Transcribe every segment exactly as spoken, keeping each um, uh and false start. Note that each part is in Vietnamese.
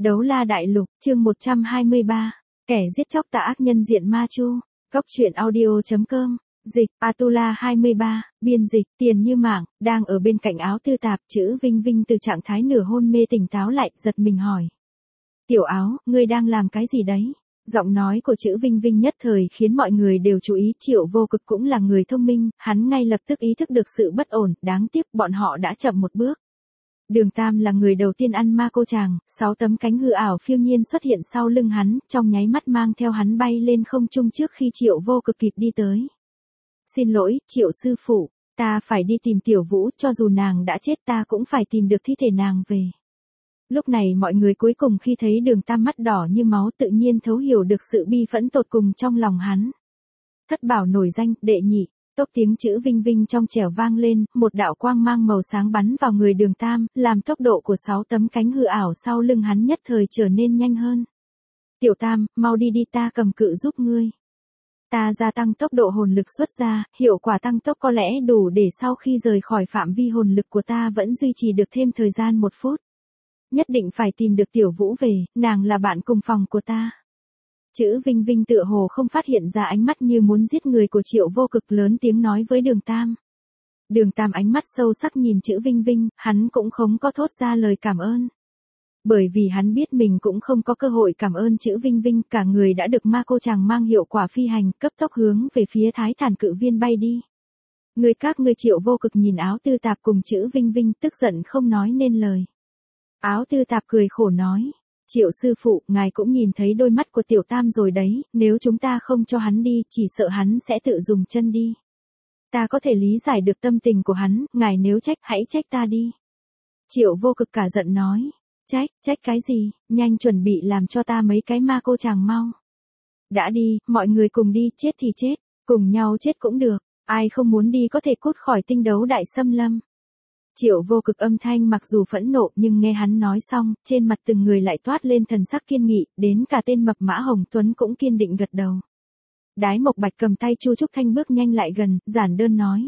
Đấu La Đại Lục, chương một trăm hai mươi ba. Kẻ giết chóc tà ác nhân diện Ma Chu. Góc truyện audio chấm com. Dịch, Atula hai mươi ba, biên dịch, Tiền Như Mảng, đang ở bên cạnh Áo Tư Tạp, chữ Vinh Vinh từ trạng thái nửa hôn mê tỉnh táo lại, giật mình hỏi. Tiểu Áo, ngươi đang làm cái gì đấy? Giọng nói của chữ Vinh Vinh nhất thời khiến mọi người đều chú ý. Triệu Vô Cực cũng là người thông minh, hắn ngay lập tức ý thức được sự bất ổn, đáng tiếc bọn họ đã chậm một bước. Đường Tam là người đầu tiên ăn ma cô chàng, sáu tấm cánh hư ảo phiêu nhiên xuất hiện sau lưng hắn, trong nháy mắt mang theo hắn bay lên không trung trước khi Triệu Vô Cực kịp đi tới. Xin lỗi, Triệu sư phụ, ta phải đi tìm Tiểu Vũ, cho dù nàng đã chết ta cũng phải tìm được thi thể nàng về. Lúc này mọi người cuối cùng khi thấy Đường Tam mắt đỏ như máu tự nhiên thấu hiểu được sự bi phẫn tột cùng trong lòng hắn. Thất bảo nổi danh, đệ nhị. Tốc tiếng chữ Vinh Vinh trong trẻo vang lên, một đạo quang mang màu sáng bắn vào người Đường Tam, làm tốc độ của sáu tấm cánh hư ảo sau lưng hắn nhất thời trở nên nhanh hơn. Tiểu Tam, mau đi đi, ta cầm cự giúp ngươi. Ta gia tăng tốc độ hồn lực xuất ra, hiệu quả tăng tốc có lẽ đủ để sau khi rời khỏi phạm vi hồn lực của ta vẫn duy trì được thêm thời gian một phút. Nhất định phải tìm được Tiểu Vũ về, nàng là bạn cùng phòng của ta. Chữ Vinh Vinh tựa hồ không phát hiện ra ánh mắt như muốn giết người của Triệu Vô Cực, lớn tiếng nói với Đường Tam. Đường Tam ánh mắt sâu sắc nhìn chữ Vinh Vinh, hắn cũng không có thốt ra lời cảm ơn. Bởi vì hắn biết mình cũng không có cơ hội cảm ơn chữ Vinh Vinh, cả người đã được ma cô chàng mang hiệu quả phi hành, cấp tốc hướng về phía Thái Thản Cự Viên bay đi. Người các ngươi Triệu Vô Cực nhìn Áo Tư Tạp cùng chữ Vinh Vinh tức giận không nói nên lời. Áo Tư Tạp cười khổ nói. Triệu sư phụ, ngài cũng nhìn thấy đôi mắt của Tiểu Tam rồi đấy, nếu chúng ta không cho hắn đi, chỉ sợ hắn sẽ tự dùng chân đi. Ta có thể lý giải được tâm tình của hắn, ngài nếu trách, hãy trách ta đi. Triệu Vô Cực cả giận nói. Trách, trách cái gì, nhanh chuẩn bị làm cho ta mấy cái ma cô chàng mau. Đã đi, mọi người cùng đi, chết thì chết, cùng nhau chết cũng được, ai không muốn đi có thể cút khỏi tinh đấu đại xâm lâm. Triệu Vô Cực âm thanh mặc dù phẫn nộ nhưng nghe hắn nói xong, trên mặt từng người lại toát lên thần sắc kiên nghị, đến cả tên mập mã Hồng Tuấn cũng kiên định gật đầu. Đái Mộc Bạch cầm tay Chu Trúc Thanh bước nhanh lại gần, giản đơn nói.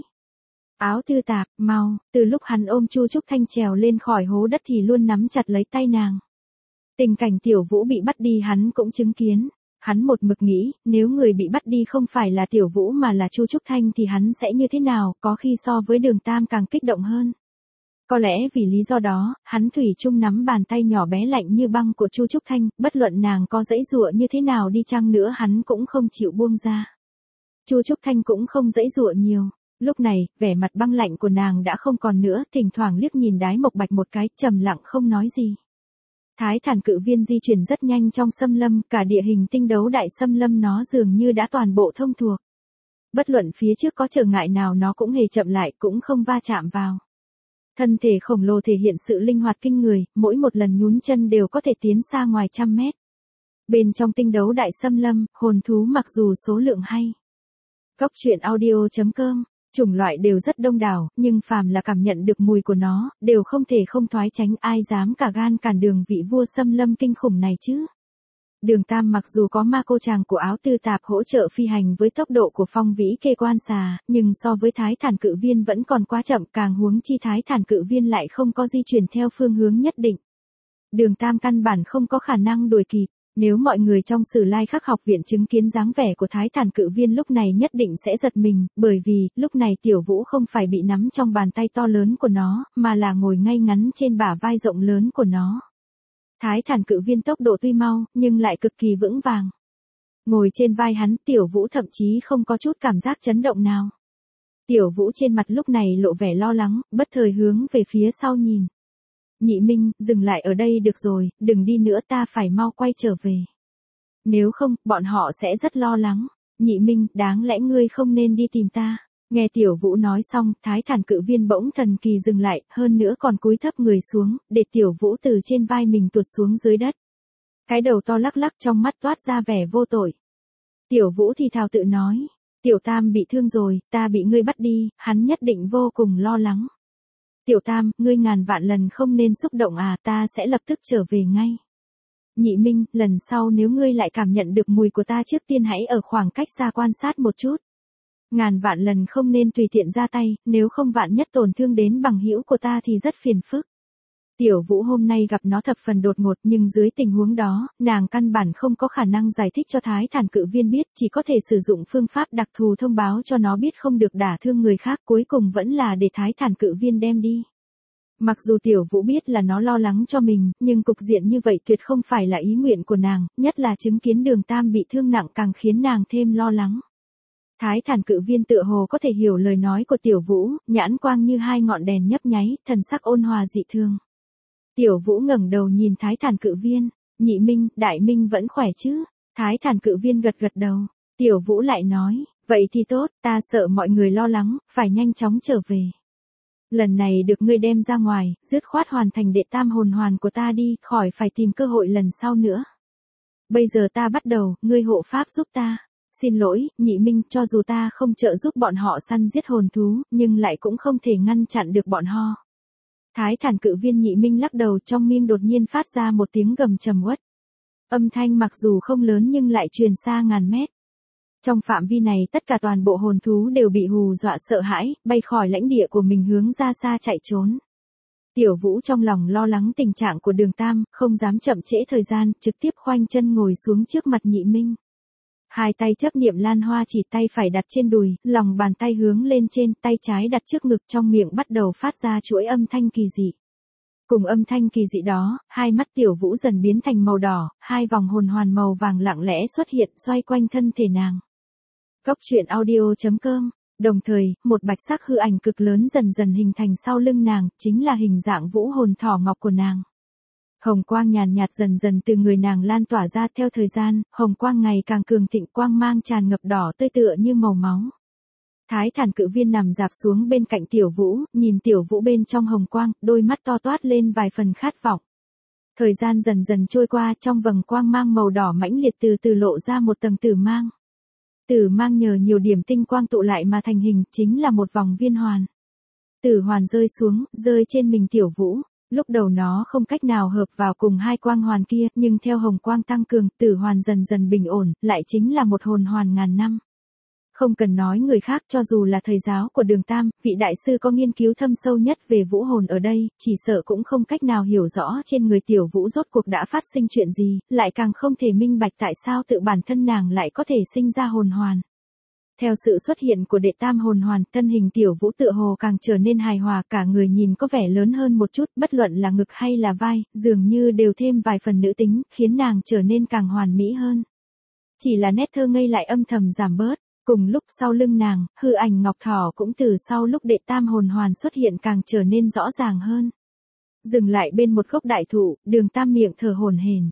Áo Tư Tạp, mau, từ lúc hắn ôm Chu Trúc Thanh trèo lên khỏi hố đất thì luôn nắm chặt lấy tay nàng. Tình cảnh Tiểu Vũ bị bắt đi hắn cũng chứng kiến. Hắn một mực nghĩ, nếu người bị bắt đi không phải là Tiểu Vũ mà là Chu Trúc Thanh thì hắn sẽ như thế nào, có khi so với Đường Tam càng kích động hơn. Có lẽ vì lý do đó, hắn thủy chung nắm bàn tay nhỏ bé lạnh như băng của Chu Trúc Thanh, bất luận nàng có dãy dụa như thế nào đi chăng nữa hắn cũng không chịu buông ra. Chu Trúc Thanh cũng không dãy dụa nhiều, lúc này, vẻ mặt băng lạnh của nàng đã không còn nữa, thỉnh thoảng liếc nhìn Đái Mộc Bạch một cái, trầm lặng không nói gì. Thái Thản Cự Viên di chuyển rất nhanh trong xâm lâm, cả địa hình tinh đấu đại xâm lâm nó dường như đã toàn bộ thông thuộc. Bất luận phía trước có trở ngại nào nó cũng hề chậm lại, cũng không va chạm vào. Thân thể khổng lồ thể hiện sự linh hoạt kinh người, mỗi một lần nhún chân đều có thể tiến xa ngoài trăm mét. Bên trong tinh đấu đại xâm lâm, hồn thú mặc dù số lượng hay. Góc truyện audio chấm com, chủng loại đều rất đông đảo, nhưng phàm là cảm nhận được mùi của nó, đều không thể không thoái tránh, ai dám cả gan cản đường vị vua xâm lâm kinh khủng này chứ. Đường Tam mặc dù có ma cô chàng của Áo Tư Tạp hỗ trợ phi hành với tốc độ của Phong Vĩ Kê Quan Xà, nhưng so với Thái Thản Cự Viên vẫn còn quá chậm, càng huống chi Thái Thản Cự Viên lại không có di chuyển theo phương hướng nhất định. Đường Tam căn bản không có khả năng đuổi kịp, nếu mọi người trong Sử Lai Khắc học viện chứng kiến dáng vẻ của Thái Thản Cự Viên lúc này nhất định sẽ giật mình, bởi vì, lúc này Tiểu Vũ không phải bị nắm trong bàn tay to lớn của nó, mà là ngồi ngay ngắn trên bả vai rộng lớn của nó. Thái Thản Cự Viên tốc độ tuy mau, nhưng lại cực kỳ vững vàng. Ngồi trên vai hắn, Tiểu Vũ thậm chí không có chút cảm giác chấn động nào. Tiểu Vũ trên mặt lúc này lộ vẻ lo lắng, bất thời hướng về phía sau nhìn. Nhị Minh, dừng lại ở đây được rồi, đừng đi nữa, ta phải mau quay trở về. Nếu không, bọn họ sẽ rất lo lắng. Nhị Minh, đáng lẽ ngươi không nên đi tìm ta. Nghe Tiểu Vũ nói xong, Thái Thản Cự Viên bỗng thần kỳ dừng lại, hơn nữa còn cúi thấp người xuống, để Tiểu Vũ từ trên vai mình tuột xuống dưới đất. Cái đầu to lắc lắc trong mắt toát ra vẻ vô tội. Tiểu Vũ thì thào tự nói, Tiểu Tam bị thương rồi, ta bị ngươi bắt đi, hắn nhất định vô cùng lo lắng. Tiểu Tam, ngươi ngàn vạn lần không nên xúc động à, ta sẽ lập tức trở về ngay. Nhị Minh, lần sau nếu ngươi lại cảm nhận được mùi của ta trước tiên hãy ở khoảng cách xa quan sát một chút. Ngàn vạn lần không nên tùy tiện ra tay, nếu không vạn nhất tổn thương đến bằng hữu của ta thì rất phiền phức. Tiểu Vũ hôm nay gặp nó thập phần đột ngột nhưng dưới tình huống đó, nàng căn bản không có khả năng giải thích cho Thái Thản Cự Viên biết, chỉ có thể sử dụng phương pháp đặc thù thông báo cho nó biết không được đả thương người khác, cuối cùng vẫn là để Thái Thản Cự Viên đem đi. Mặc dù Tiểu Vũ biết là nó lo lắng cho mình, nhưng cục diện như vậy tuyệt không phải là ý nguyện của nàng, nhất là chứng kiến Đường Tam bị thương nặng càng khiến nàng thêm lo lắng. Thái Thản Cự Viên tựa hồ có thể hiểu lời nói của Tiểu Vũ, nhãn quang như hai ngọn đèn nhấp nháy, thần sắc ôn hòa dị thường. Tiểu Vũ ngẩng đầu nhìn Thái Thản Cự Viên, Nhị Minh, Đại Minh vẫn khỏe chứ? Thái Thản Cự Viên gật gật đầu. Tiểu Vũ lại nói, vậy thì tốt, ta sợ mọi người lo lắng, phải nhanh chóng trở về. Lần này được ngươi đem ra ngoài, dứt khoát hoàn thành đệ tam hồn hoàn của ta đi, khỏi phải tìm cơ hội lần sau nữa. Bây giờ ta bắt đầu, ngươi hộ pháp giúp ta. Xin lỗi, Nhị Minh, cho dù ta không trợ giúp bọn họ săn giết hồn thú, nhưng lại cũng không thể ngăn chặn được bọn họ. Thái Thản Cự Viên Nhị Minh lắc đầu, trong miệng đột nhiên phát ra một tiếng gầm trầm uất. Âm thanh mặc dù không lớn nhưng lại truyền xa ngàn mét. Trong phạm vi này tất cả toàn bộ hồn thú đều bị hù dọa sợ hãi, bay khỏi lãnh địa của mình hướng ra xa chạy trốn. Tiểu Vũ trong lòng lo lắng tình trạng của Đường Tam, không dám chậm trễ thời gian, trực tiếp khoanh chân ngồi xuống trước mặt Nhị Minh. Hai tay chấp niệm lan hoa chỉ, tay phải đặt trên đùi, lòng bàn tay hướng lên trên, tay trái đặt trước ngực, trong miệng bắt đầu phát ra chuỗi âm thanh kỳ dị. Cùng âm thanh kỳ dị đó, hai mắt Tiểu Vũ dần biến thành màu đỏ, hai vòng hồn hoàn màu vàng lặng lẽ xuất hiện xoay quanh thân thể nàng. Góc truyện audio chấm com. Đồng thời, một bạch sắc hư ảnh cực lớn dần dần hình thành sau lưng nàng, chính là hình dạng vũ hồn thỏ ngọc của nàng. Hồng quang nhàn nhạt dần dần từ người nàng lan tỏa ra, theo thời gian, hồng quang ngày càng cường thịnh, quang mang tràn ngập đỏ tươi tựa như màu máu. Thái Thản Cự Viên nằm dạp xuống bên cạnh Tiểu Vũ, nhìn Tiểu Vũ bên trong hồng quang, đôi mắt to toát lên vài phần khát vọng. Thời gian dần dần trôi qua, trong vầng quang mang màu đỏ mãnh liệt từ từ lộ ra một tầng tử mang. Tử mang nhờ nhiều điểm tinh quang tụ lại mà thành hình, chính là một vòng viên hoàn. Tử hoàn rơi xuống, rơi trên mình Tiểu Vũ. Lúc đầu nó không cách nào hợp vào cùng hai quang hoàn kia, nhưng theo hồng quang tăng cường, tử hoàn dần dần bình ổn, lại chính là một hồn hoàn ngàn năm. Không cần nói người khác, cho dù là thầy giáo của Đường Tam, vị đại sư có nghiên cứu thâm sâu nhất về vũ hồn ở đây, chỉ sợ cũng không cách nào hiểu rõ trên người Tiểu Vũ rốt cuộc đã phát sinh chuyện gì, lại càng không thể minh bạch tại sao tự bản thân nàng lại có thể sinh ra hồn hoàn. Theo sự xuất hiện của đệ tam hồn hoàn, thân hình Tiểu Vũ tựa hồ càng trở nên hài hòa, cả người nhìn có vẻ lớn hơn một chút, bất luận là ngực hay là vai, dường như đều thêm vài phần nữ tính, khiến nàng trở nên càng hoàn mỹ hơn. Chỉ là nét thơ ngây lại âm thầm giảm bớt. Cùng lúc sau lưng nàng, hư ảnh ngọc thỏ cũng từ sau lúc đệ tam hồn hoàn xuất hiện càng trở nên rõ ràng hơn. Dừng lại bên một gốc đại thụ, Đường Tam miệng thở hổn hển.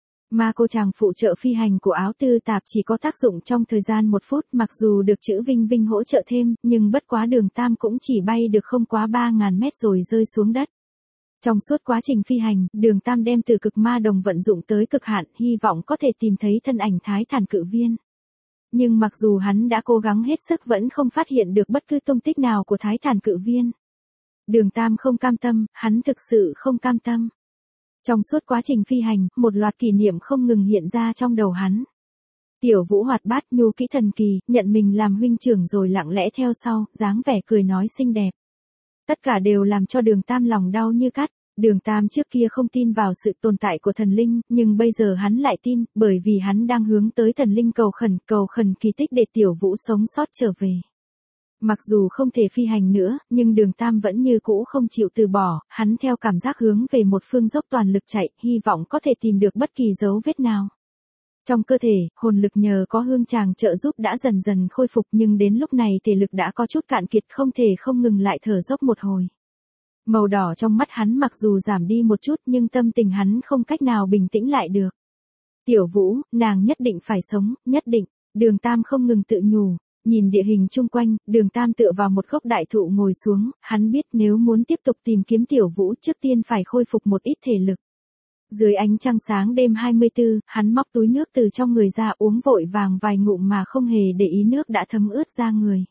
Ma cô chàng phụ trợ phi hành của áo tư tạp chỉ có tác dụng trong thời gian một phút, mặc dù được chữ Vinh Vinh hỗ trợ thêm, nhưng bất quá Đường Tam cũng chỉ bay được không quá ba ngàn mét rồi rơi xuống đất. Trong suốt quá trình phi hành, Đường Tam đem từ cực ma đồng vận dụng tới cực hạn, hy vọng có thể tìm thấy thân ảnh Thái Thản Cự Viên. Nhưng mặc dù hắn đã cố gắng hết sức vẫn không phát hiện được bất cứ tung tích nào của Thái Thản Cự Viên. Đường Tam không cam tâm, hắn thực sự không cam tâm. Trong suốt quá trình phi hành, một loạt kỷ niệm không ngừng hiện ra trong đầu hắn. Tiểu Vũ hoạt bát nhu kỹ thần kỳ, nhận mình làm huynh trưởng rồi lặng lẽ theo sau, dáng vẻ cười nói xinh đẹp. Tất cả đều làm cho Đường Tam lòng đau như cắt. Đường Tam trước kia không tin vào sự tồn tại của thần linh, nhưng bây giờ hắn lại tin, bởi vì hắn đang hướng tới thần linh cầu khẩn, cầu khẩn kỳ tích để Tiểu Vũ sống sót trở về. Mặc dù không thể phi hành nữa, nhưng Đường Tam vẫn như cũ không chịu từ bỏ, hắn theo cảm giác hướng về một phương dốc toàn lực chạy, hy vọng có thể tìm được bất kỳ dấu vết nào. Trong cơ thể, hồn lực nhờ có hương tràng trợ giúp đã dần dần khôi phục, nhưng đến lúc này thể lực đã có chút cạn kiệt, không thể không ngừng lại thở dốc một hồi. Màu đỏ trong mắt hắn mặc dù giảm đi một chút nhưng tâm tình hắn không cách nào bình tĩnh lại được. Tiểu Vũ, nàng nhất định phải sống, nhất định. Đường Tam không ngừng tự nhủ, nhìn địa hình chung quanh, Đường Tam tựa vào một gốc đại thụ ngồi xuống, hắn biết nếu muốn tiếp tục tìm kiếm Tiểu Vũ trước tiên phải khôi phục một ít thể lực. Dưới ánh trăng sáng đêm hai mươi tư, hắn móc túi nước từ trong người ra uống vội vàng vài ngụm mà không hề để ý nước đã thấm ướt ra người.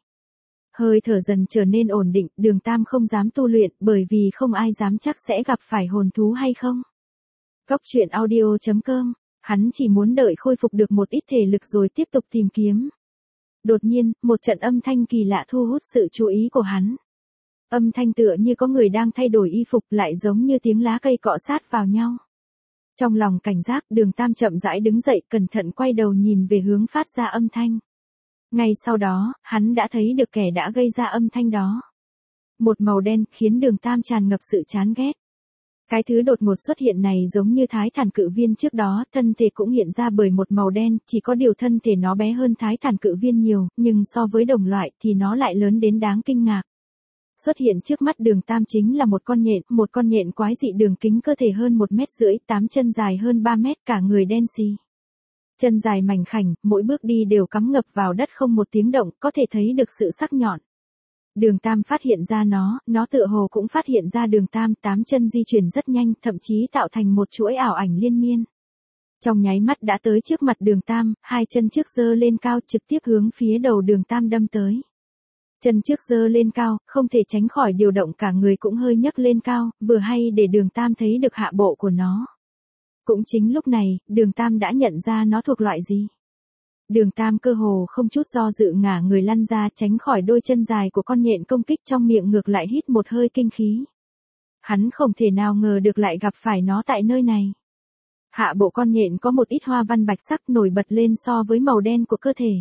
Hơi thở dần trở nên ổn định, Đường Tam không dám tu luyện, bởi vì không ai dám chắc sẽ gặp phải hồn thú hay không. Góc truyện audio chấm com, hắn chỉ muốn đợi khôi phục được một ít thể lực rồi tiếp tục tìm kiếm. Đột nhiên, một trận âm thanh kỳ lạ thu hút sự chú ý của hắn. Âm thanh tựa như có người đang thay đổi y phục, lại giống như tiếng lá cây cọ sát vào nhau. Trong lòng cảnh giác, Đường Tam chậm rãi đứng dậy, cẩn thận quay đầu nhìn về hướng phát ra âm thanh. Ngay sau đó, hắn đã thấy được kẻ đã gây ra âm thanh đó. Một màu đen, khiến Đường Tam tràn ngập sự chán ghét. Cái thứ đột ngột xuất hiện này giống như Thái Thản Cự Viên trước đó, thân thể cũng hiện ra bởi một màu đen, chỉ có điều thân thể nó bé hơn Thái Thản Cự Viên nhiều, nhưng so với đồng loại thì nó lại lớn đến đáng kinh ngạc. Xuất hiện trước mắt Đường Tam chính là một con nhện, một con nhện quái dị, đường kính cơ thể hơn một mét rưỡi, tám chân dài hơn ba mét, cả người đen xì. Chân dài mảnh khảnh, mỗi bước đi đều cắm ngập vào đất không một tiếng động, có thể thấy được sự sắc nhọn. Đường Tam phát hiện ra nó, nó tựa hồ cũng phát hiện ra Đường Tam, tám chân di chuyển rất nhanh, thậm chí tạo thành một chuỗi ảo ảnh liên miên. Trong nháy mắt đã tới trước mặt Đường Tam, hai chân trước giơ lên cao, trực tiếp hướng phía đầu Đường Tam đâm tới. Chân trước giơ lên cao, không thể tránh khỏi điều động, cả người cũng hơi nhấc lên cao, vừa hay để Đường Tam thấy được hạ bộ của nó. Cũng chính lúc này, Đường Tam đã nhận ra nó thuộc loại gì. Đường Tam cơ hồ không chút do dự ngả người lăn ra, tránh khỏi đôi chân dài của con nhện công kích, trong miệng ngược lại hít một hơi kinh khí. Hắn không thể nào ngờ được lại gặp phải nó tại nơi này. Hạ bộ con nhện có một ít hoa văn bạch sắc nổi bật lên so với màu đen của cơ thể.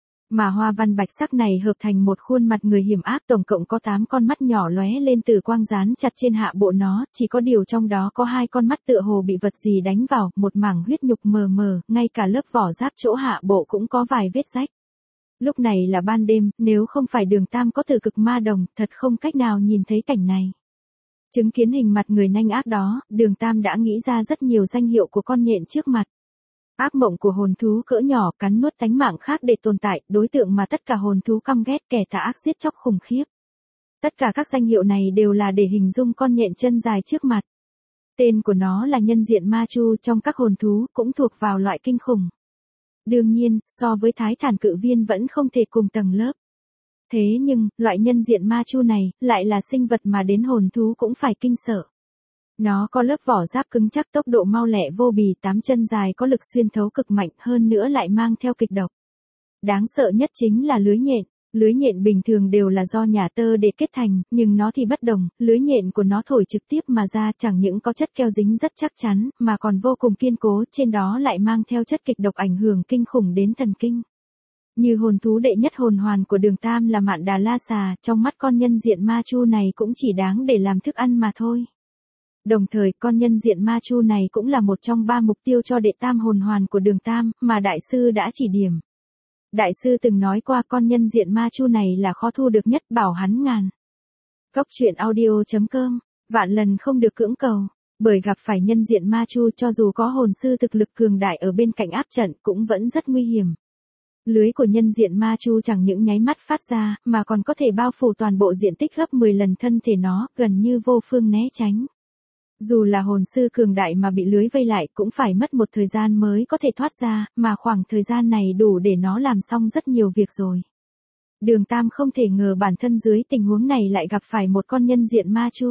Mà hoa văn bạch sắc này hợp thành một khuôn mặt người hiểm ác, tổng cộng có tám con mắt nhỏ lóe lên từ quang dán chặt trên hạ bộ nó, chỉ có điều trong đó có hai con mắt tựa hồ bị vật gì đánh vào, một mảng huyết nhục mờ mờ, ngay cả lớp vỏ giáp chỗ hạ bộ cũng có vài vết rách. Lúc này là ban đêm, nếu không phải Đường Tam có từ cực ma đồng, thật không cách nào nhìn thấy cảnh này. Chứng kiến hình mặt người nanh ác đó, Đường Tam đã nghĩ ra rất nhiều danh hiệu của con nhện trước mặt. Ác mộng của hồn thú cỡ nhỏ, cắn nuốt tánh mạng khác để tồn tại, đối tượng mà tất cả hồn thú căm ghét, kẻ tà ác giết chóc khủng khiếp. Tất cả các danh hiệu này đều là để hình dung con nhện chân dài trước mặt. Tên của nó là nhân diện ma chu, trong các hồn thú cũng thuộc vào loại kinh khủng. Đương nhiên, so với Thái Thản Cự Viên vẫn không thể cùng tầng lớp. Thế nhưng, loại nhân diện ma chu này, lại là sinh vật mà đến hồn thú cũng phải kinh sợ. Nó có lớp vỏ giáp cứng chắc, tốc độ mau lẹ vô bì, tám chân dài có lực xuyên thấu cực mạnh, hơn nữa lại mang theo kịch độc. Đáng sợ nhất chính là lưới nhện. Lưới nhện bình thường đều là do nhà tơ để kết thành, nhưng nó thì bất đồng, lưới nhện của nó thổi trực tiếp mà ra, chẳng những có chất keo dính rất chắc chắn, mà còn vô cùng kiên cố, trên đó lại mang theo chất kịch độc ảnh hưởng kinh khủng đến thần kinh. Như hồn thú đệ nhất hồn hoàn của Đường Tam là Mạn Đà La Xà, trong mắt con nhân diện ma chu này cũng chỉ đáng để làm thức ăn mà thôi. Đồng thời, con nhân diện ma chu này cũng là một trong ba mục tiêu cho đệ tam hồn hoàn của Đường Tam, mà đại sư đã chỉ điểm. Đại sư từng nói qua con nhân diện ma chu này là khó thu được nhất, bảo hắn ngàn. Góc truyện audio chấm com, vạn lần không được cưỡng cầu, bởi gặp phải nhân diện ma chu cho dù có hồn sư thực lực cường đại ở bên cạnh áp trận cũng vẫn rất nguy hiểm. Lưới của nhân diện ma chu chẳng những nháy mắt phát ra, mà còn có thể bao phủ toàn bộ diện tích gấp mười lần thân thể nó, gần như vô phương né tránh. Dù là hồn sư cường đại mà bị lưới vây lại cũng phải mất một thời gian mới có thể thoát ra, mà khoảng thời gian này đủ để nó làm xong rất nhiều việc rồi. Đường Tam không thể ngờ bản thân dưới tình huống này lại gặp phải một con nhân diện ma chu.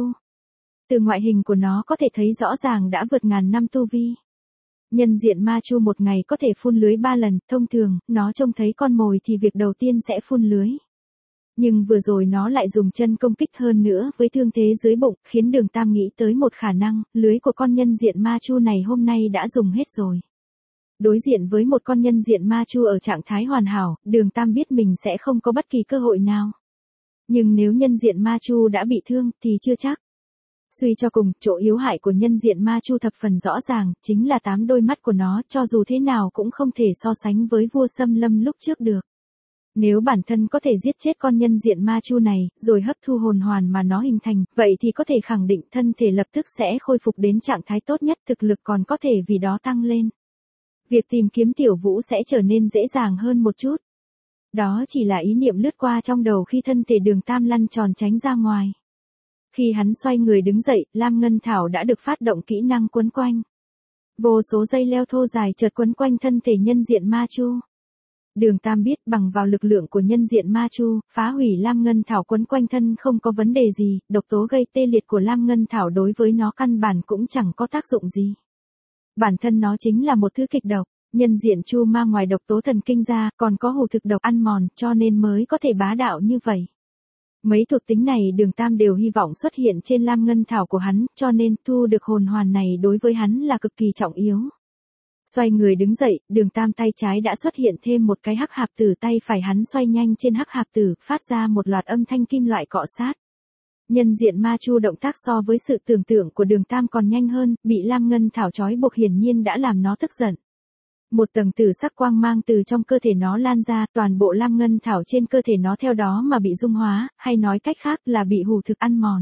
Từ ngoại hình của nó có thể thấy rõ ràng đã vượt ngàn năm tu vi. Nhân diện ma chu một ngày có thể phun lưới ba lần, thông thường, nó trông thấy con mồi thì việc đầu tiên sẽ phun lưới. Nhưng vừa rồi nó lại dùng chân công kích, hơn nữa với thương thế dưới bụng, khiến Đường Tam nghĩ tới một khả năng, lưới của con nhân diện ma chu này hôm nay đã dùng hết rồi. Đối diện với một con nhân diện ma chu ở trạng thái hoàn hảo, Đường Tam biết mình sẽ không có bất kỳ cơ hội nào. Nhưng nếu nhân diện ma chu đã bị thương, thì chưa chắc. Suy cho cùng, chỗ yếu hại của nhân diện ma chu thập phần rõ ràng, chính là tám đôi mắt của nó, cho dù thế nào cũng không thể so sánh với vua Xâm Lâm lúc trước được. Nếu bản thân có thể giết chết con nhân diện ma chu này, rồi hấp thu hồn hoàn mà nó hình thành, vậy thì có thể khẳng định thân thể lập tức sẽ khôi phục đến trạng thái tốt nhất, thực lực còn có thể vì đó tăng lên. Việc tìm kiếm Tiểu Vũ sẽ trở nên dễ dàng hơn một chút. Đó chỉ là ý niệm lướt qua trong đầu khi thân thể Đường Tam lăn tròn tránh ra ngoài. Khi hắn xoay người đứng dậy, Lam Ngân Thảo đã được phát động kỹ năng quấn quanh. Vô số dây leo thô dài chợt quấn quanh thân thể nhân diện ma chu. Đường Tam biết bằng vào lực lượng của nhân diện ma chu, phá hủy Lam Ngân Thảo quấn quanh thân không có vấn đề gì, độc tố gây tê liệt của Lam Ngân Thảo đối với nó căn bản cũng chẳng có tác dụng gì. Bản thân nó chính là một thứ kịch độc, nhân diện chu ma ngoài độc tố thần kinh ra, còn có hủ thực độc ăn mòn, cho nên mới có thể bá đạo như vậy. Mấy thuộc tính này Đường Tam đều hy vọng xuất hiện trên lam ngân thảo của hắn, cho nên thu được hồn hoàn này đối với hắn là cực kỳ trọng yếu. Xoay người đứng dậy, Đường Tam tay trái đã xuất hiện thêm một cái hắc hạp tử, tay phải hắn xoay nhanh trên hắc hạp tử, phát ra một loạt âm thanh kim loại cọ sát. Nhân diện ma chu động tác so với sự tưởng tượng của Đường Tam còn nhanh hơn, bị lam ngân thảo trói buộc hiển nhiên đã làm nó tức giận. Một tầng tử sắc quang mang từ trong cơ thể nó lan ra, toàn bộ lam ngân thảo trên cơ thể nó theo đó mà bị dung hóa, hay nói cách khác là bị hủ thực ăn mòn.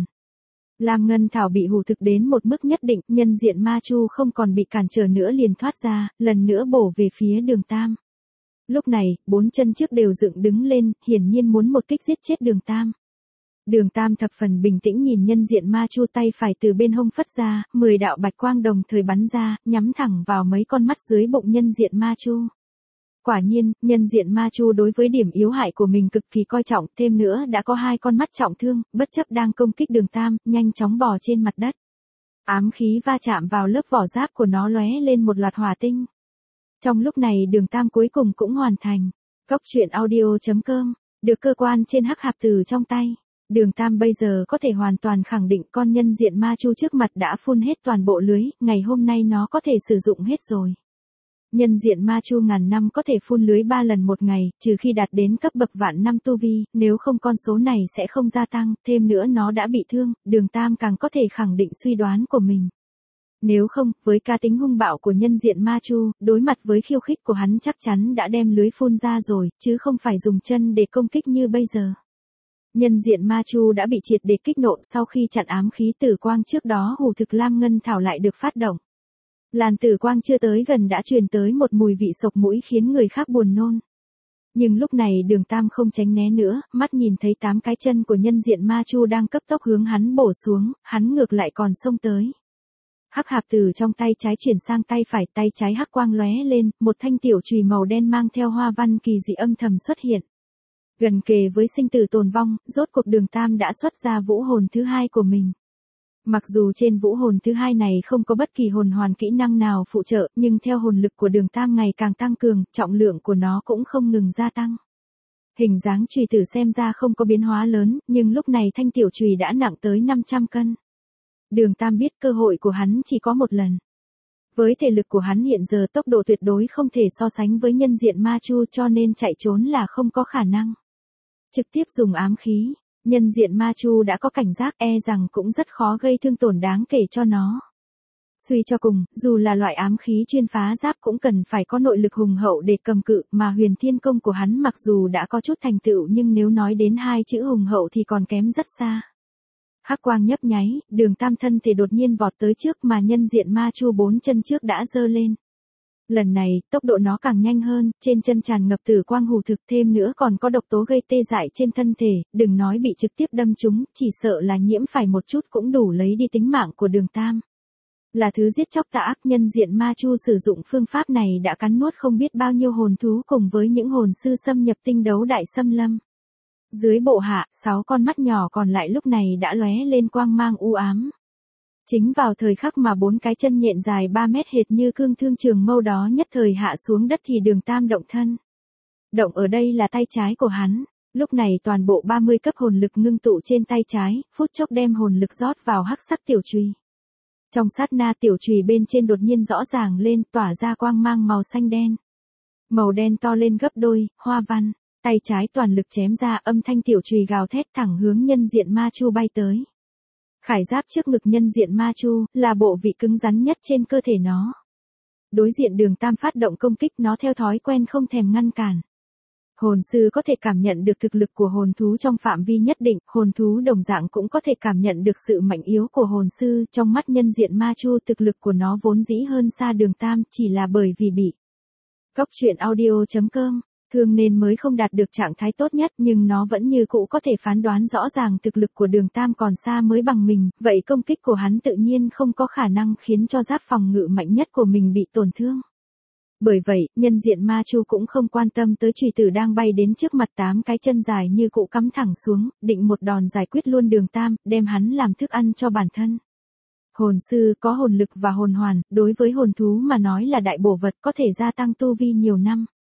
Lam ngân thảo bị hủ thực đến một mức nhất định, nhân diện ma chu không còn bị cản trở nữa liền thoát ra, lần nữa bổ về phía Đường Tam. Lúc này, bốn chân trước đều dựng đứng lên, hiển nhiên muốn một kích giết chết Đường Tam. Đường Tam thập phần bình tĩnh nhìn nhân diện ma chu, tay phải từ bên hông phất ra, mười đạo bạch quang đồng thời bắn ra, nhắm thẳng vào mấy con mắt dưới bụng nhân diện ma chu. Quả nhiên, nhân diện ma chu đối với điểm yếu hại của mình cực kỳ coi trọng, thêm nữa đã có hai con mắt trọng thương, bất chấp đang công kích Đường Tam, nhanh chóng bò trên mặt đất. Ám khí va chạm vào lớp vỏ giáp của nó lóe lên một loạt hỏa tinh. Trong lúc này Đường Tam cuối cùng cũng hoàn thành. Góc truyện audio chấm com, được cơ quan trên hắc hạp tử trong tay. Đường Tam bây giờ có thể hoàn toàn khẳng định con nhân diện ma chu trước mặt đã phun hết toàn bộ lưới, ngày hôm nay nó có thể sử dụng hết rồi. Nhân diện ma chu ngàn năm có thể phun lưới ba lần một ngày, trừ khi đạt đến cấp bậc vạn năm tu vi, nếu không con số này sẽ không gia tăng, thêm nữa nó đã bị thương, Đường Tam càng có thể khẳng định suy đoán của mình. Nếu không, với cá tính hung bạo của nhân diện ma chu, đối mặt với khiêu khích của hắn chắc chắn đã đem lưới phun ra rồi, chứ không phải dùng chân để công kích như bây giờ. Nhân diện ma chu đã bị triệt để kích nộ sau khi chặn ám khí tử quang trước đó hủ thực lam ngân thảo lại được phát động. Làn tử quang chưa tới gần đã truyền tới một mùi vị sộc mũi khiến người khác buồn nôn. Nhưng lúc này Đường Tam không tránh né nữa, mắt nhìn thấy tám cái chân của nhân diện ma chu đang cấp tốc hướng hắn bổ xuống, hắn ngược lại còn xông tới. Hắc hạp từ trong tay trái chuyển sang tay phải, tay trái hắc quang lóe lên, một thanh tiểu chùy màu đen mang theo hoa văn kỳ dị âm thầm xuất hiện. Gần kề với sinh tử tồn vong, rốt cuộc Đường Tam đã xuất ra vũ hồn thứ hai của mình. Mặc dù trên vũ hồn thứ hai này không có bất kỳ hồn hoàn kỹ năng nào phụ trợ, nhưng theo hồn lực của Đường Tam ngày càng tăng cường, trọng lượng của nó cũng không ngừng gia tăng. Hình dáng chùy tử xem ra không có biến hóa lớn, nhưng lúc này thanh tiểu chùy đã nặng tới năm trăm cân. Đường Tam biết cơ hội của hắn chỉ có một lần. Với thể lực của hắn hiện giờ tốc độ tuyệt đối không thể so sánh với nhân diện ma chu, cho nên chạy trốn là không có khả năng. Trực tiếp dùng ám khí, nhân diện ma chu đã có cảnh giác, e rằng cũng rất khó gây thương tổn đáng kể cho nó. Suy cho cùng, dù là loại ám khí chuyên phá giáp cũng cần phải có nội lực hùng hậu để cầm cự, mà huyền thiên công của hắn mặc dù đã có chút thành tựu nhưng nếu nói đến hai chữ hùng hậu thì còn kém rất xa. Hắc quang nhấp nháy, Đường Tam thân thể đột nhiên vọt tới trước mà nhân diện ma chu bốn chân trước đã giơ lên. Lần này, tốc độ nó càng nhanh hơn, trên chân tràn ngập tử quang hủ thực, thêm nữa còn có độc tố gây tê dại trên thân thể, đừng nói bị trực tiếp đâm trúng, chỉ sợ là nhiễm phải một chút cũng đủ lấy đi tính mạng của Đường Tam. Là thứ giết chóc tà ác, nhân diện ma chu sử dụng phương pháp này đã cắn nuốt không biết bao nhiêu hồn thú cùng với những hồn sư xâm nhập tinh đấu đại xâm lâm. Dưới bộ hạ, sáu con mắt nhỏ còn lại lúc này đã lóe lên quang mang u ám. Chính vào thời khắc mà bốn cái chân nhện dài ba mét hệt như cương thương trường mâu đó nhất thời hạ xuống đất thì Đường Tam động thân. Động ở đây là tay trái của hắn, lúc này toàn bộ ba mươi cấp hồn lực ngưng tụ trên tay trái, phút chốc đem hồn lực rót vào hắc sắc tiểu chùy. Trong sát na tiểu chùy bên trên đột nhiên rõ ràng lên, tỏa ra quang mang màu xanh đen. Màu đen to lên gấp đôi, hoa văn, tay trái toàn lực chém ra, âm thanh tiểu chùy gào thét thẳng hướng nhân diện ma chu bay tới. Khải giáp trước ngực nhân diện ma chu, là bộ vị cứng rắn nhất trên cơ thể nó. Đối diện Đường Tam phát động công kích, nó theo thói quen không thèm ngăn cản. Hồn sư có thể cảm nhận được thực lực của hồn thú trong phạm vi nhất định, hồn thú đồng dạng cũng có thể cảm nhận được sự mạnh yếu của hồn sư, trong mắt nhân diện ma chu thực lực của nó vốn dĩ hơn xa Đường Tam, chỉ là bởi vì bị góc truyện audio chấm com thương nên mới không đạt được trạng thái tốt nhất, nhưng nó vẫn như cũ có thể phán đoán rõ ràng thực lực của Đường Tam còn xa mới bằng mình, vậy công kích của hắn tự nhiên không có khả năng khiến cho giáp phòng ngự mạnh nhất của mình bị tổn thương. Bởi vậy, nhân diện ma chu cũng không quan tâm tới chùy tử đang bay đến trước mặt, tám cái chân dài như cụ cắm thẳng xuống, định một đòn giải quyết luôn Đường Tam, đem hắn làm thức ăn cho bản thân. Hồn sư có hồn lực và hồn hoàn, đối với hồn thú mà nói là đại bổ vật, có thể gia tăng tu vi nhiều năm.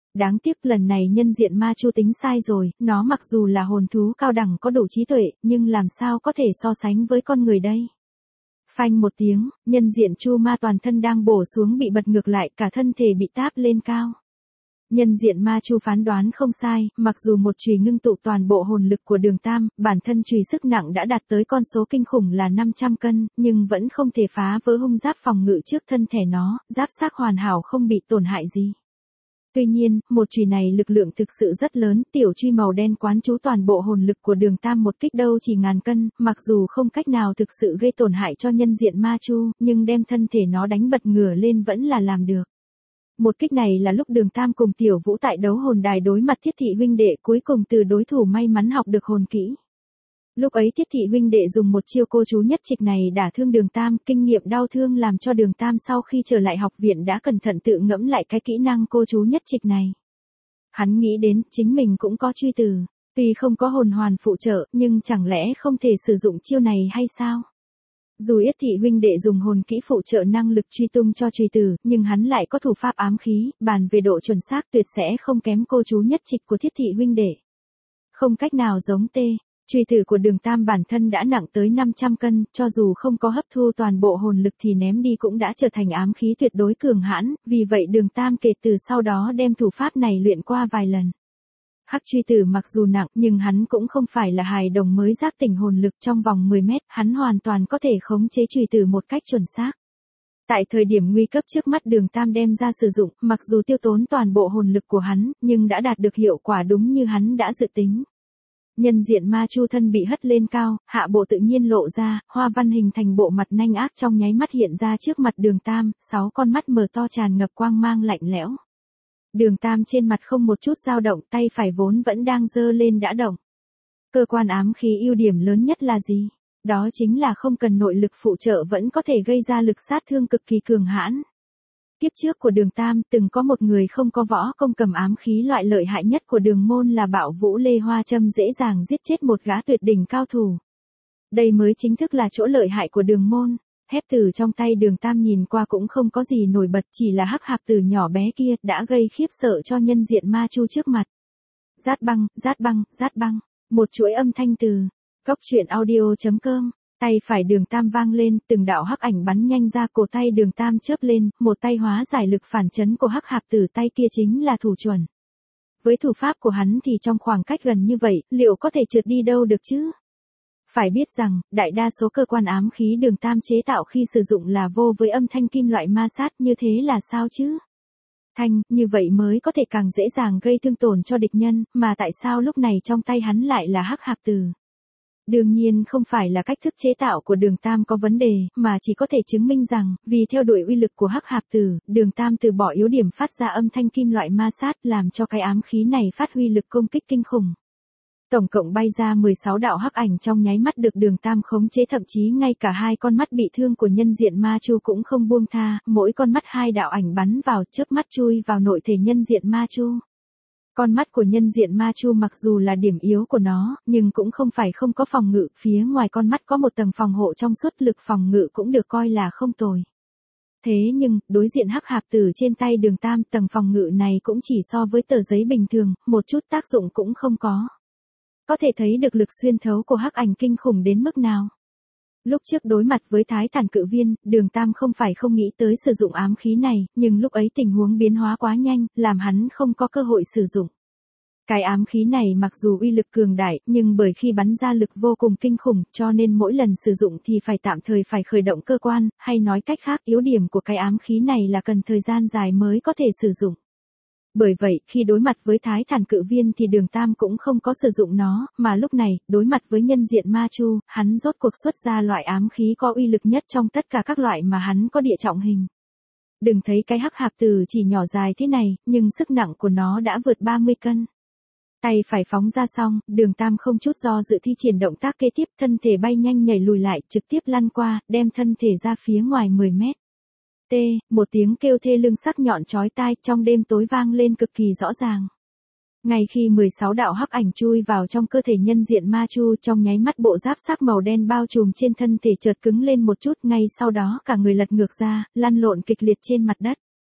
Đáng tiếc lần này nhân diện ma chu tính sai rồi, nó mặc dù là hồn thú cao đẳng có đủ trí tuệ, nhưng làm sao có thể so sánh với con người đây. Phanh một tiếng, nhân diện chu ma toàn thân đang bổ xuống bị bật ngược lại, cả thân thể bị táp lên cao. Nhân diện ma chu phán đoán không sai, mặc dù một chùy ngưng tụ toàn bộ hồn lực của Đường Tam, bản thân chùy sức nặng đã đạt tới con số kinh khủng là năm trăm cân, nhưng vẫn không thể phá vỡ hung giáp phòng ngự trước thân thể nó, giáp xác hoàn hảo không bị tổn hại gì. Tuy nhiên, một chùy này lực lượng thực sự rất lớn, tiểu truy màu đen quán trú toàn bộ hồn lực của Đường Tam một kích đâu chỉ ngàn cân, mặc dù không cách nào thực sự gây tổn hại cho nhân diện ma chu, nhưng đem thân thể nó đánh bật ngửa lên vẫn là làm được. Một kích này là lúc Đường Tam cùng Tiểu Vũ tại đấu hồn đài đối mặt Thiết Thị huynh đệ, cuối cùng từ đối thủ may mắn học được hồn kỹ. Lúc ấy Thiết Thị huynh đệ dùng một chiêu cô chú nhất trịch này đả thương Đường Tam, kinh nghiệm đau thương làm cho Đường Tam sau khi trở lại học viện đã cẩn thận tự ngẫm lại cái kỹ năng cô chú nhất trịch này. Hắn nghĩ đến chính mình cũng có truy tử, tuy không có hồn hoàn phụ trợ, nhưng chẳng lẽ không thể sử dụng chiêu này hay sao? Dù Yết Thị huynh đệ dùng hồn kỹ phụ trợ năng lực truy tung cho truy tử, nhưng hắn lại có thủ pháp ám khí, bàn về độ chuẩn xác tuyệt sẽ không kém cô chú nhất trịch của Thiết Thị huynh đệ. Không cách nào giống tê, truy tử của Đường Tam bản thân đã nặng tới năm trăm cân, cho dù không có hấp thu toàn bộ hồn lực thì ném đi cũng đã trở thành ám khí tuyệt đối cường hãn, vì vậy Đường Tam kể từ sau đó đem thủ pháp này luyện qua vài lần. Hắc truy tử mặc dù nặng nhưng hắn cũng không phải là hài đồng mới giác tỉnh hồn lực, trong vòng mười mét, hắn hoàn toàn có thể khống chế truy tử một cách chuẩn xác. Tại thời điểm nguy cấp trước mắt Đường Tam đem ra sử dụng, mặc dù tiêu tốn toàn bộ hồn lực của hắn, nhưng đã đạt được hiệu quả đúng như hắn đã dự tính. Nhân diện ma chu thân bị hất lên cao, hạ bộ tự nhiên lộ ra, hoa văn hình thành bộ mặt nanh ác trong nháy mắt hiện ra trước mặt Đường Tam, sáu con mắt mở to tràn ngập quang mang lạnh lẽo. Đường Tam trên mặt không một chút dao động, tay phải vốn vẫn đang giơ lên đã động. Cơ quan ám khí ưu điểm lớn nhất là gì? Đó chính là không cần nội lực phụ trợ vẫn có thể gây ra lực sát thương cực kỳ cường hãn. Kiếp trước của Đường Tam từng có một người không có võ công cầm ám khí loại lợi hại nhất của Đường môn là Bạo Vũ Lê Hoa Châm dễ dàng giết chết một gã tuyệt đỉnh cao thủ. Đây mới chính thức là chỗ lợi hại của Đường môn. Hép tử trong tay Đường Tam nhìn qua cũng không có gì nổi bật, chỉ là hắc hạp tử nhỏ bé kia đã gây khiếp sợ cho nhân diện ma chu trước mặt. Rát băng, rát băng, rát băng, một chuỗi âm thanh từ Cốc Truyện Audio chấm com. Tay phải Đường Tam vang lên, từng đạo hắc ảnh bắn nhanh ra, cổ tay Đường Tam chớp lên, một tay hóa giải lực phản chấn của hắc hạp tử, tay kia chính là thủ chuẩn. Với thủ pháp của hắn thì trong khoảng cách gần như vậy, liệu có thể trượt đi đâu được chứ? Phải biết rằng, đại đa số cơ quan ám khí Đường Tam chế tạo khi sử dụng là vô với âm thanh kim loại ma sát, như thế là sao chứ? Thanh, như vậy mới có thể càng dễ dàng gây thương tổn cho địch nhân, mà tại sao lúc này trong tay hắn lại là hắc hạp tử? Đương nhiên không phải là cách thức chế tạo của Đường Tam có vấn đề, mà chỉ có thể chứng minh rằng, vì theo đuổi uy lực của hắc hạp tử, Đường Tam từ bỏ yếu điểm phát ra âm thanh kim loại ma sát, làm cho cái ám khí này phát huy lực công kích kinh khủng. Tổng cộng bay ra mười sáu đạo hắc ảnh trong nháy mắt được Đường Tam khống chế, thậm chí ngay cả hai con mắt bị thương của nhân diện ma chu cũng không buông tha, mỗi con mắt hai đạo ảnh bắn vào, chớp mắt chui vào nội thể nhân diện ma chu. Con mắt của nhân diện ma chu mặc dù là điểm yếu của nó, nhưng cũng không phải không có phòng ngự, phía ngoài con mắt có một tầng phòng hộ trong suốt, lực phòng ngự cũng được coi là không tồi. Thế nhưng, đối diện hắc hạp tử trên tay Đường Tam, tầng phòng ngự này cũng chỉ so với tờ giấy bình thường, một chút tác dụng cũng không có. Có thể thấy được lực xuyên thấu của hắc ảnh kinh khủng đến mức nào. Lúc trước đối mặt với Thái Thản Cự Viên, Đường Tam không phải không nghĩ tới sử dụng ám khí này, nhưng lúc ấy tình huống biến hóa quá nhanh, làm hắn không có cơ hội sử dụng. Cái ám khí này mặc dù uy lực cường đại, nhưng bởi khi bắn ra lực vô cùng kinh khủng, cho nên mỗi lần sử dụng thì phải tạm thời phải khởi động cơ quan, hay nói cách khác, yếu điểm của cái ám khí này là cần thời gian dài mới có thể sử dụng. Bởi vậy, khi đối mặt với Thái Thản Cự Viên thì Đường Tam cũng không có sử dụng nó, mà lúc này, đối mặt với nhân diện ma chu, hắn rốt cuộc xuất ra loại ám khí có uy lực nhất trong tất cả các loại mà hắn có địa trọng hình. Đừng thấy cái hắc hạp tử chỉ nhỏ dài thế này, nhưng sức nặng của nó đã vượt ba mươi cân. Tay phải phóng ra xong, Đường Tam không chút do dự thi triển động tác kế tiếp, thân thể bay nhanh nhảy lùi lại, trực tiếp lăn qua, đem thân thể ra phía ngoài mười mét. T, một tiếng kêu thê lương sắc nhọn chói tai trong đêm tối vang lên cực kỳ rõ ràng. Ngay khi mười sáu đạo hắc ảnh chui vào trong cơ thể nhân diện ma chu, trong nháy mắt bộ giáp sắc màu đen bao trùm trên thân thể chợt cứng lên một chút, ngay sau đó cả người lật ngược ra, lăn lộn kịch liệt trên mặt đất.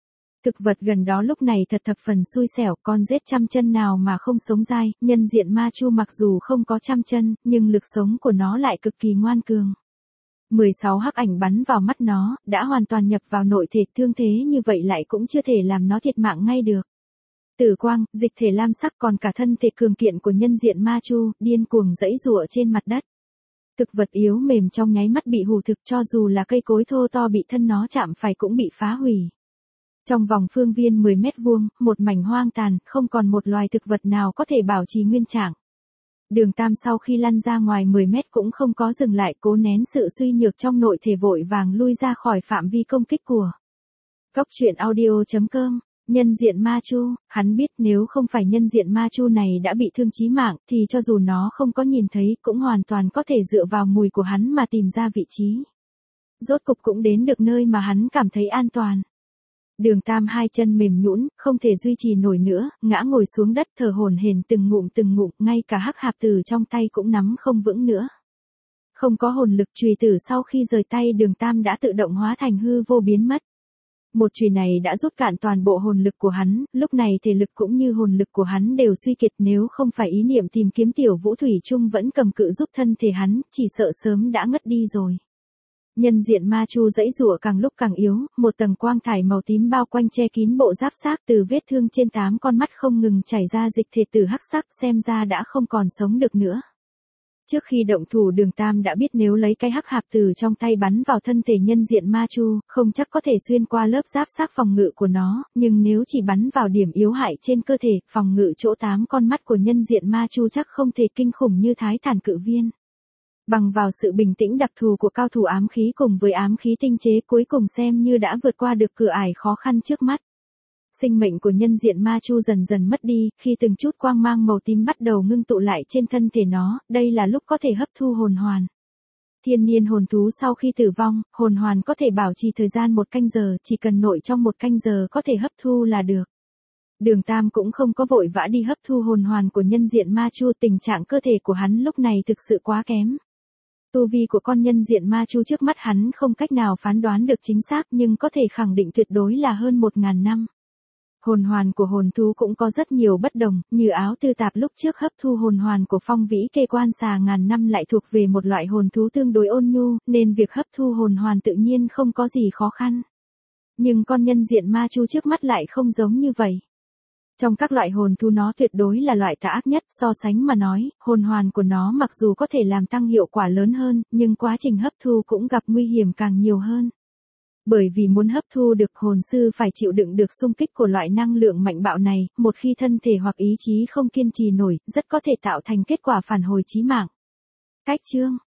Thực vật gần đó lúc này thật thập phần xui xẻo, con rết trăm chân nào mà không sống dai, nhân diện ma chu mặc dù không có trăm chân, nhưng lực sống của nó lại cực kỳ ngoan cường. mười sáu hắc ảnh bắn vào mắt nó, đã hoàn toàn nhập vào nội thể, thương thế như vậy lại cũng chưa thể làm nó thiệt mạng ngay được. Tử quang, dịch thể lam sắc còn cả thân thể cường kiện của nhân diện ma chu, điên cuồng giãy giụa trên mặt đất. Thực vật yếu mềm trong nháy mắt bị hủ thực, cho dù là cây cối thô to bị thân nó chạm phải cũng bị phá hủy. Trong vòng phương viên mười mét vuông, một mảnh hoang tàn, không còn một loài thực vật nào có thể bảo trì nguyên trạng. Đường Tam sau khi lăn ra ngoài mười mét cũng không có dừng lại, cố nén sự suy nhược trong nội thể vội vàng lui ra khỏi phạm vi công kích của Góc truyện audio chấm com. Nhân diện ma chu, hắn biết nếu không phải nhân diện ma chu này đã bị thương chí mạng, thì cho dù nó không có nhìn thấy cũng hoàn toàn có thể dựa vào mùi của hắn mà tìm ra vị trí. Rốt cục cũng đến được nơi mà hắn cảm thấy an toàn. Đường Tam hai chân mềm nhũn, không thể duy trì nổi nữa, ngã ngồi xuống đất thở hổn hển từng ngụm từng ngụm, ngay cả hắc hạp tử trong tay cũng nắm không vững nữa. Không có hồn lực, chùy tử sau khi rời tay Đường Tam đã tự động hóa thành hư vô biến mất. Một chùy này đã rút cạn toàn bộ hồn lực của hắn, lúc này thể lực cũng như hồn lực của hắn đều suy kiệt, nếu không phải ý niệm tìm kiếm tiểu vũ thủy chung vẫn cầm cự giúp thân thể hắn, chỉ sợ sớm đã ngất đi rồi. Nhân diện ma chu giãy giụa càng lúc càng yếu, một tầng quang thải màu tím bao quanh che kín bộ giáp xác, từ vết thương trên tám con mắt không ngừng chảy ra dịch thể tử hắc sắc, xem ra đã không còn sống được nữa. Trước khi động thủ Đường Tam đã biết nếu lấy cái hắc hạp tử trong tay bắn vào thân thể nhân diện ma chu, không chắc có thể xuyên qua lớp giáp xác phòng ngự của nó, nhưng nếu chỉ bắn vào điểm yếu hại trên cơ thể, phòng ngự chỗ tám con mắt của nhân diện ma chu chắc không thể kinh khủng như thái thản cự viên. Bằng vào sự bình tĩnh đặc thù của cao thủ ám khí cùng với ám khí tinh chế, cuối cùng xem như đã vượt qua được cửa ải khó khăn trước mắt. Sinh mệnh của nhân diện ma chu dần dần mất đi, khi từng chút quang mang màu tím bắt đầu ngưng tụ lại trên thân thể nó, đây là lúc có thể hấp thu hồn hoàn. Thiên niên hồn thú sau khi tử vong, hồn hoàn có thể bảo trì thời gian một canh giờ, chỉ cần nội trong một canh giờ có thể hấp thu là được. Đường Tam cũng không có vội vã đi hấp thu hồn hoàn của nhân diện ma chu, tình trạng cơ thể của hắn lúc này thực sự quá kém. Tu vi của con nhân diện ma chu trước mắt hắn không cách nào phán đoán được chính xác, nhưng có thể khẳng định tuyệt đối là hơn một ngàn năm. Hồn hoàn của hồn thú cũng có rất nhiều bất đồng, như áo tư tạp lúc trước hấp thu hồn hoàn của phong vĩ kê quan xà ngàn năm lại thuộc về một loại hồn thú tương đối ôn nhu, nên việc hấp thu hồn hoàn tự nhiên không có gì khó khăn. Nhưng con nhân diện ma chu trước mắt lại không giống như vậy. Trong các loại hồn thú nó tuyệt đối là loại tà ác nhất, so sánh mà nói, hồn hoàn của nó mặc dù có thể làm tăng hiệu quả lớn hơn, nhưng quá trình hấp thu cũng gặp nguy hiểm càng nhiều hơn. Bởi vì muốn hấp thu được, hồn sư phải chịu đựng được xung kích của loại năng lượng mạnh bạo này, một khi thân thể hoặc ý chí không kiên trì nổi, rất có thể tạo thành kết quả phản hồi chí mạng. Cách chương